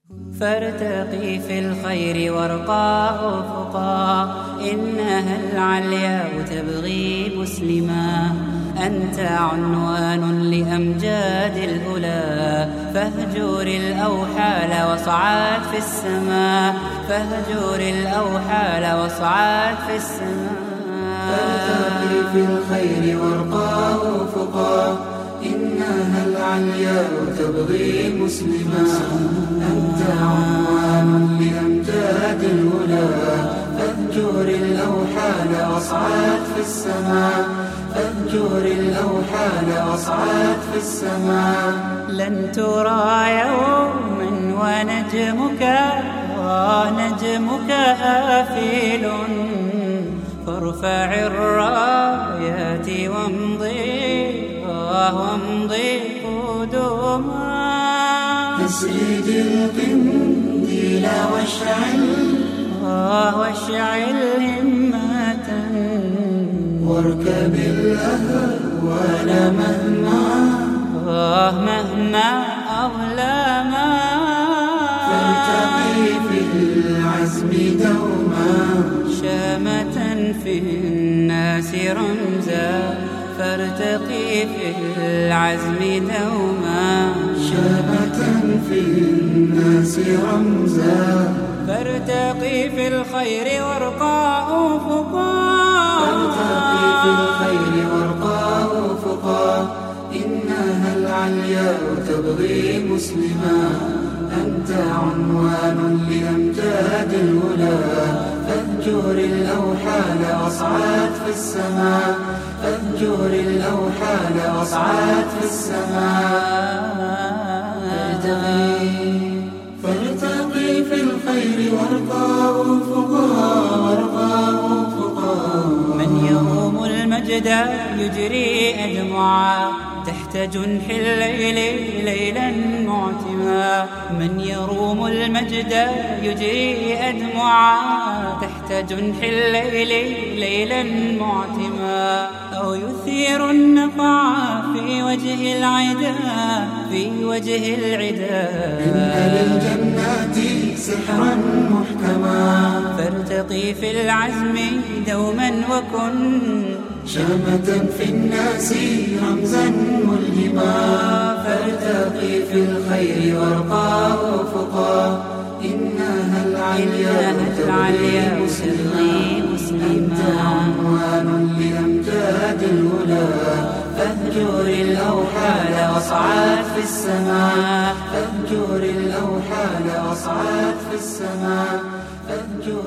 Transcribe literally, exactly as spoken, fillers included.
فارتقي في الخير وارقى أفقا، إنها العلياء تبغي مسلما. أنت عنوان لأمجاد الأولى، فاهجر الأوحال واصعد في السماء، فاهجر الأوحال واصعد في السماء. فارتقي في الخير وارقى أفقا، إنها العلياء تبغي مسلما. أنت عنوان لأمجاد الأولى، فاهجر الأوحال واصعد في السماء، فاهجر الأوحال واصعد في السماء. لن ترى يوما ونجمك ونجمك آفل، فارفع الرايات وامضي وامضي قدما. أسرج القنديل واشعل واشعل همة، واركب الأهوال مهما مهما أظلما. فارتقي في العزم دوما، شامة في الناس رمزا، فارتقي في العزم دوما. شامة في الناس رمزا، فارتقي في الخير وارقى أفقا. فارتقي في الخير وارقى أفقا، إنها العلياء تبغي مسلما. أنت عنوان لأمجاد الأولى، فاهجر الأوحال واصعد في السماء، فاهجر الأوحال واصعد في السماء. فارتقي فارتقي في الخير وارقى أفقا، وارقى أفقا. من يروم المجد يجري أدمعا، تحت جنح الليل ليلا معتما. من يروم المجد يجري أدمعا، تحت جنح الليل ليلا معتما. أو يثير النقع في وجه العدا، في وجه العدا. إن للجنات سحرا محكما، فارتقي في العزم دوما وكن شامة في الناس رمزا ملهما. فارتقي في الخير وارقى أفقا، إنها العلياء تبغي مسلما. أنت عنوان لأمجاد الأولى، فاهجر الأوحال واصعد في السماء، فاهجر الأوحال واصعد في السماء، فاهجر